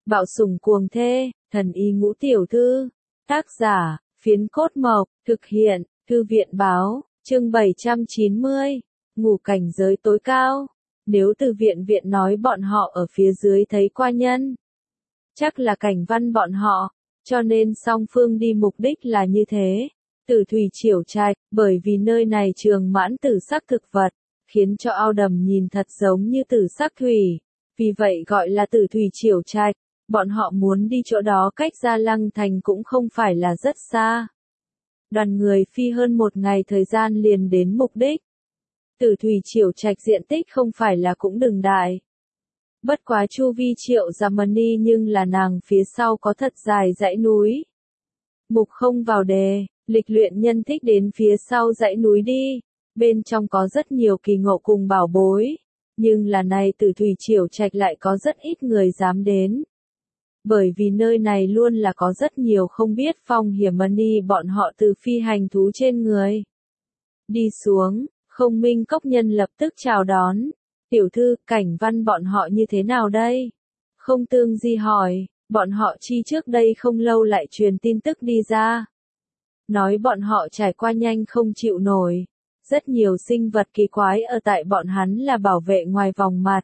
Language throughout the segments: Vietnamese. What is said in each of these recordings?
Bạo sủng cuồng thê, thần y ngũ tiểu thư. Tác giả, Phiến Cốt Mộc, thực hiện, Thư viện báo, chương 790, ngủ cảnh giới tối cao. Nếu từ viện nói bọn họ ở phía dưới thấy qua nhân, chắc là Cảnh Văn bọn họ, cho nên song phương đi mục đích là như thế. Tử thủy chiểu trạch, bởi vì nơi này trường mãn tử sắc thực vật, khiến cho ao đầm nhìn thật giống như tử sắc thủy, vì vậy gọi là tử thủy chiểu trạch. Bọn họ muốn đi chỗ đó cách Gia Lăng Thành cũng không phải là rất xa. Đoàn người phi hơn một ngày thời gian liền đến mục đích. Tử thủy chiểu trạch diện tích không phải là cũng đừng đại. Bất quá chu vi Triệu Gia Mani nhưng là nàng phía sau có thật dài dãy núi. Mục không vào đề, lịch luyện nhân thích đến phía sau dãy núi đi. Bên trong có rất nhiều kỳ ngộ cùng bảo bối. Nhưng là này Tử thủy chiểu trạch lại có rất ít người dám đến. Bởi vì nơi này luôn là có rất nhiều không biết phong hiểm mani bọn họ từ phi hành thú trên người. Đi xuống, Không Minh Cốc Nhân lập tức chào đón. Tiểu thư, Cảnh Văn bọn họ như thế nào đây? Không Tương Di hỏi, bọn họ chi trước đây không lâu lại truyền tin tức đi ra. Nói bọn họ trải qua nhanh không chịu nổi. Rất nhiều sinh vật kỳ quái ở tại bọn hắn là bảo vệ ngoài vòng mặt.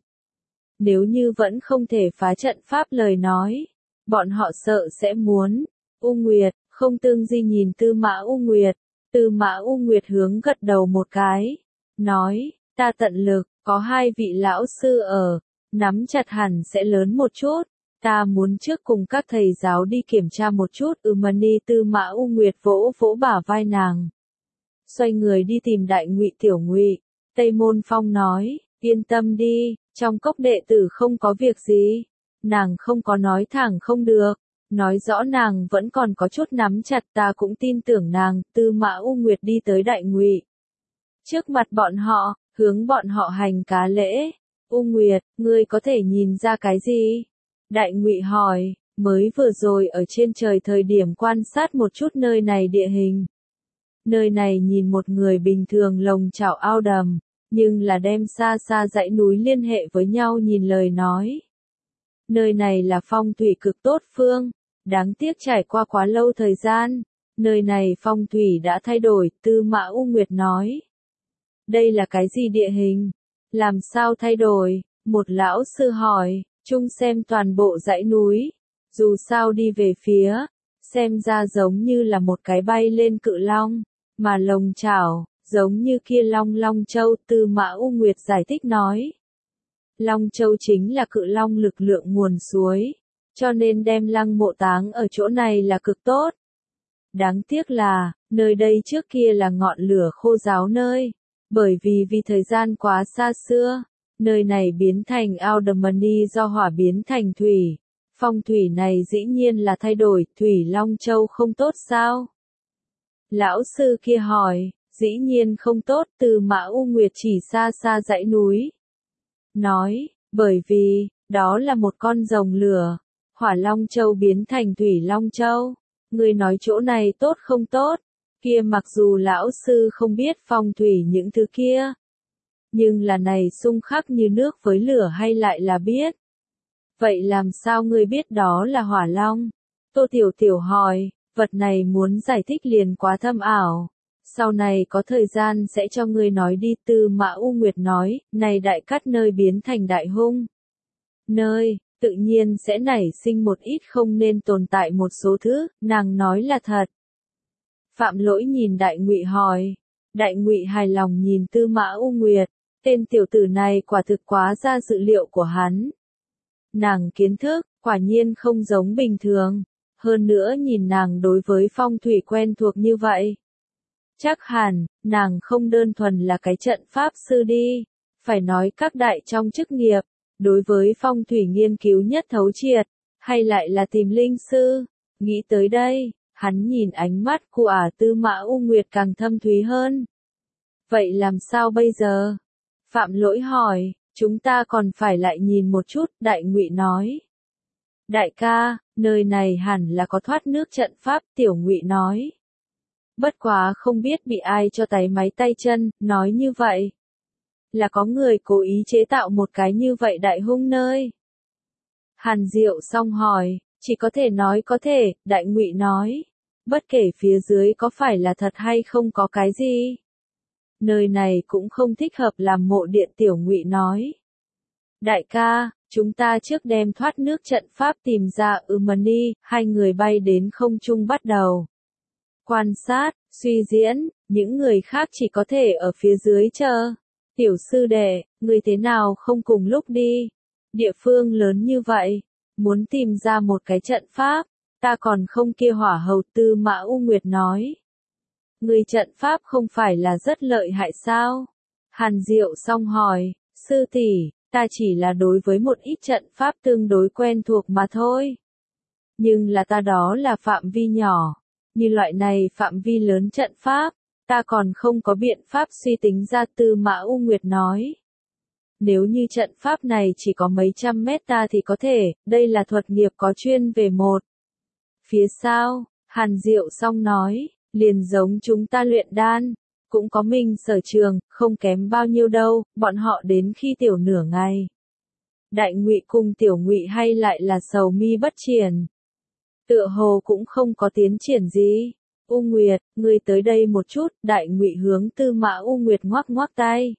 Nếu như vẫn không thể phá trận pháp lời nói, bọn họ sợ sẽ muốn. U Nguyệt, Không Tương Di nhìn Tư Mã U Nguyệt. Tư Mã U Nguyệt hướng gật đầu một cái. Nói, ta tận lực, có hai vị lão sư ở. Nắm chặt hẳn sẽ lớn một chút. Ta muốn trước cùng các thầy giáo đi kiểm tra một chút. Mani Tư Mã U Nguyệt vỗ vỗ bả vai nàng. Xoay người đi tìm Đại Ngụy Tiểu Ngụy. Tây Môn Phong nói, yên tâm đi, trong cốc đệ tử không có việc gì. Nàng không có nói thẳng không được. Nói rõ nàng vẫn còn có chút nắm chặt, ta cũng tin tưởng nàng. Tư Mã U Nguyệt đi tới Đại Ngụy. Trước mặt bọn họ, hướng bọn họ hành cá lễ. U Nguyệt, ngươi có thể nhìn ra cái gì? Đại Ngụy hỏi, mới vừa rồi ở trên trời thời điểm quan sát một chút nơi này địa hình. Nơi này nhìn một người bình thường lồng chảo ao đầm, nhưng là đem xa xa dãy núi liên hệ với nhau nhìn lời nói. Nơi này là phong thủy cực tốt phương, đáng tiếc trải qua quá lâu thời gian, nơi này phong thủy đã thay đổi, Tư Mã U Nguyệt nói. Đây là cái gì địa hình? Làm sao thay đổi? Một lão sư hỏi, chung xem toàn bộ dãy núi, dù sao đi về phía, xem ra giống như là một cái bay lên cự long, mà lồng chảo, giống như kia Long Châu. Tư Mã U Nguyệt giải thích nói. Long Châu chính là cự long lực lượng nguồn suối, cho nên đem lăng mộ táng ở chỗ này là cực tốt. Đáng tiếc là, nơi đây trước kia là ngọn lửa khô ráo nơi, bởi vì thời gian quá xa xưa, nơi này biến thành ao đầm mani do hỏa biến thành thủy. Phong thủy này dĩ nhiên là thay đổi, thủy Long Châu không tốt sao? Lão sư kia hỏi, dĩ nhiên không tốt. Tư Mã U Nguyệt chỉ xa xa dãy núi. Nói, bởi vì, đó là một con rồng lửa, hỏa Long Châu biến thành thủy Long Châu. Người nói chỗ này tốt không tốt, kia mặc dù lão sư không biết phong thủy những thứ kia. Nhưng là này xung khắc như nước với lửa hay lại là biết. Vậy làm sao ngươi biết đó là hỏa long? Tô Tiểu Tiểu hỏi, vật này muốn giải thích liền quá thâm ảo. Sau này có thời gian sẽ cho ngươi nói đi. Tư Mã U Nguyệt nói, này đại cát nơi biến thành đại hung. Nơi, tự nhiên sẽ nảy sinh một ít không nên tồn tại một số thứ, nàng nói là thật. Phạm Lỗi nhìn Đại Ngụy hỏi. Đại Ngụy hài lòng nhìn Tư Mã U Nguyệt, tên tiểu tử này quả thực quá ra dự liệu của hắn. Nàng kiến thức, quả nhiên không giống bình thường. Hơn nữa nhìn nàng đối với phong thủy quen thuộc như vậy. Chắc hẳn, nàng không đơn thuần là cái trận pháp sư đi. Phải nói các đại trong chức nghiệp, đối với phong thủy nghiên cứu nhất thấu triệt, hay lại là tìm linh sư. Nghĩ tới đây, hắn nhìn ánh mắt của Tư Mã U Nguyệt càng thâm thúy hơn. Vậy làm sao bây giờ? Phạm Lỗi hỏi, chúng ta còn phải lại nhìn một chút. Đại Ngụy nói. Đại ca, nơi này hẳn là có thoát nước trận pháp. Tiểu Ngụy nói. Bất quá không biết bị ai cho táy máy tay chân, nói như vậy. Là có người cố ý chế tạo một cái như vậy đại hung nơi. Hàn Diệu Song hỏi, chỉ có thể nói có thể, Đại Ngụy nói. Bất kể phía dưới có phải là thật hay không có cái gì. Nơi này cũng không thích hợp làm mộ điện. Tiểu Ngụy nói. Đại ca, chúng ta trước đem thoát nước trận pháp tìm ra Mani, hai người bay đến không trung bắt đầu. Quan sát, suy diễn, những người khác chỉ có thể ở phía dưới chờ. Tiểu sư đệ, người thế nào không cùng lúc đi? Địa phương lớn như vậy, muốn tìm ra một cái trận pháp, ta còn không kia hỏa hầu. Tư Mã U Nguyệt nói. Người trận pháp không phải là rất lợi hại sao? Hàn Diệu Song hỏi, sư tỷ, ta chỉ là đối với một ít trận pháp tương đối quen thuộc mà thôi. Nhưng là ta đó là phạm vi nhỏ, như loại này phạm vi lớn trận pháp, ta còn không có biện pháp suy tính ra. Tư Mã U Nguyệt nói. Nếu như trận pháp này chỉ có mấy trăm mét ta thì có thể, đây là thuật nghiệp có chuyên về một. Phía sau, Hàn Diệu Song nói, liền giống chúng ta luyện đan, cũng có mình sở trường, không kém bao nhiêu đâu, bọn họ đến khi tiểu nửa ngày. Đại Ngụy cùng Tiểu Ngụy hay lại là sầu mi bất triển. Tựa hồ cũng không có tiến triển gì. U Nguyệt, ngươi tới đây một chút. Đại Ngụy hướng Tư Mã U Nguyệt ngoắc ngoắc tay.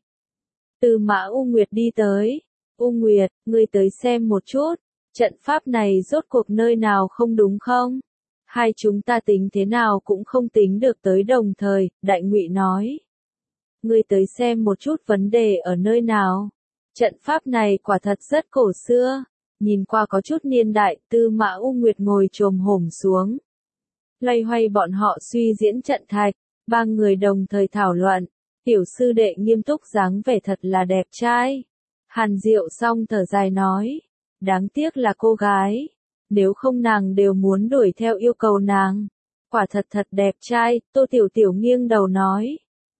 Tư Mã U Nguyệt đi tới. U Nguyệt, ngươi tới xem một chút. Trận pháp này rốt cuộc nơi nào không đúng không? Hai chúng ta tính thế nào cũng không tính được tới đồng thời. Đại Ngụy nói. Ngươi tới xem một chút vấn đề ở nơi nào. Trận pháp này quả thật rất cổ xưa. Nhìn qua có chút niên đại. Tư Mã U Nguyệt ngồi chồm hổm xuống. Loay hoay bọn họ suy diễn trận thạch. Ba người đồng thời thảo luận. Tiểu sư đệ nghiêm túc dáng vẻ thật là đẹp trai. Hàn Diệu Song thở dài nói. Đáng tiếc là cô gái. Nếu không nàng đều muốn đuổi theo yêu cầu nàng. Quả thật thật đẹp trai. Tô Tiểu Tiểu nghiêng đầu nói.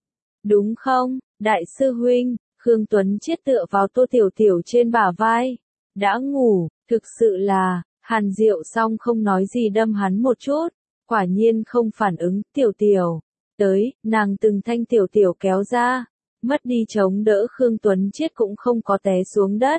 Đúng không, đại sư huynh? Khương Tuấn Chiết tựa vào Tô Tiểu Tiểu trên bả vai. Đã ngủ, thực sự là. Hàn Diệu Song không nói gì đâm hắn một chút. Quả nhiên không phản ứng. Tiểu Tiểu. Tới, nàng từng thanh Tiểu Tiểu kéo ra. Mất đi chống đỡ. Khương Tuấn Chiết cũng không có té xuống đất.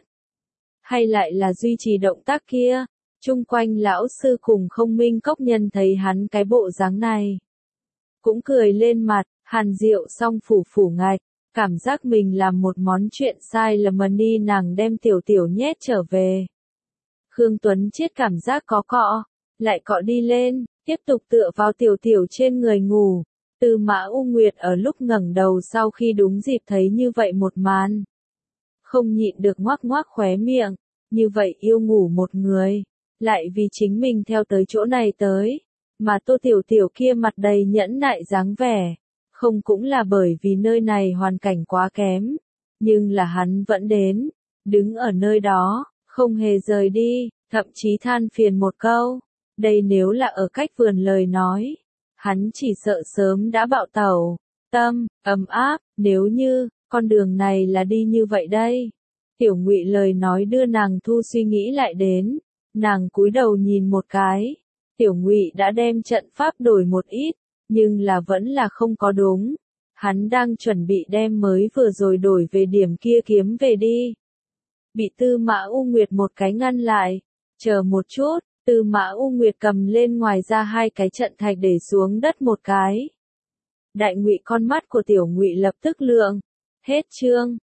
Hay lại là duy trì động tác kia. Chung quanh lão sư cùng Không Minh Cốc Nhân thấy hắn cái bộ dáng này. Cũng cười lên mặt. Hàn Diệu Song phủ phủ ngạch. Cảm giác mình làm một món chuyện sai lầm mà đi nàng đem Tiểu Tiểu nhét trở về. Khương Tuấn Chiết cảm giác có cọ. Lại cọ đi lên. Tiếp tục tựa vào Tiểu Tiểu trên người ngủ. Tư Mã U Nguyệt ở lúc ngẩng đầu sau khi đúng dịp thấy như vậy một màn. Không nhịn được ngoác ngoác khóe miệng. Như vậy yêu ngủ một người. Lại vì chính mình theo tới chỗ này tới. Mà Tô Tiểu Tiểu kia mặt đầy nhẫn nại dáng vẻ. Không cũng là bởi vì nơi này hoàn cảnh quá kém. Nhưng là hắn vẫn đến. Đứng ở nơi đó. Không hề rời đi. Thậm chí than phiền một câu. Đây nếu là ở cách vườn lời nói. Hắn chỉ sợ sớm đã bạo tẩu. Tâm, ấm áp. Nếu như, con đường này là đi như vậy đây. Tiểu Ngụy lời nói đưa nàng thu suy nghĩ lại đến. Nàng cúi đầu nhìn một cái. Tiểu Ngụy đã đem trận pháp đổi một ít. Nhưng là vẫn là không có đúng. Hắn đang chuẩn bị đem mới vừa rồi đổi về điểm kia kiếm về đi. Bị Tư Mã U Nguyệt một cái ngăn lại. Chờ một chút, Tư Mã U Nguyệt cầm lên ngoài ra hai cái trận thạch để xuống đất một cái. Đại Ngụy con mắt của Tiểu Ngụy lập tức lượng. Hết chương.